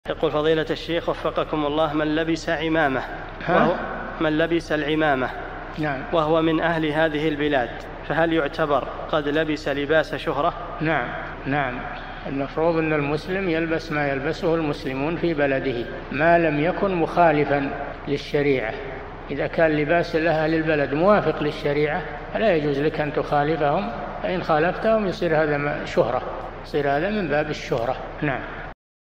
يقول فضيلة الشيخ وفقكم الله، من لبس العمامة نعم. وهو من أهل هذه البلاد فهل يعتبر قد لبس لباس شهرة؟ نعم. المفروض أن المسلم يلبس ما يلبسه المسلمون في بلده ما لم يكن مخالفا للشريعة. إذا كان لباس أهل البلد موافق للشريعة فلا يجوز لك أن تخالفهم، فإن خالفتهم يصير هذا شهرة، يصير هذا من باب الشهرة. نعم.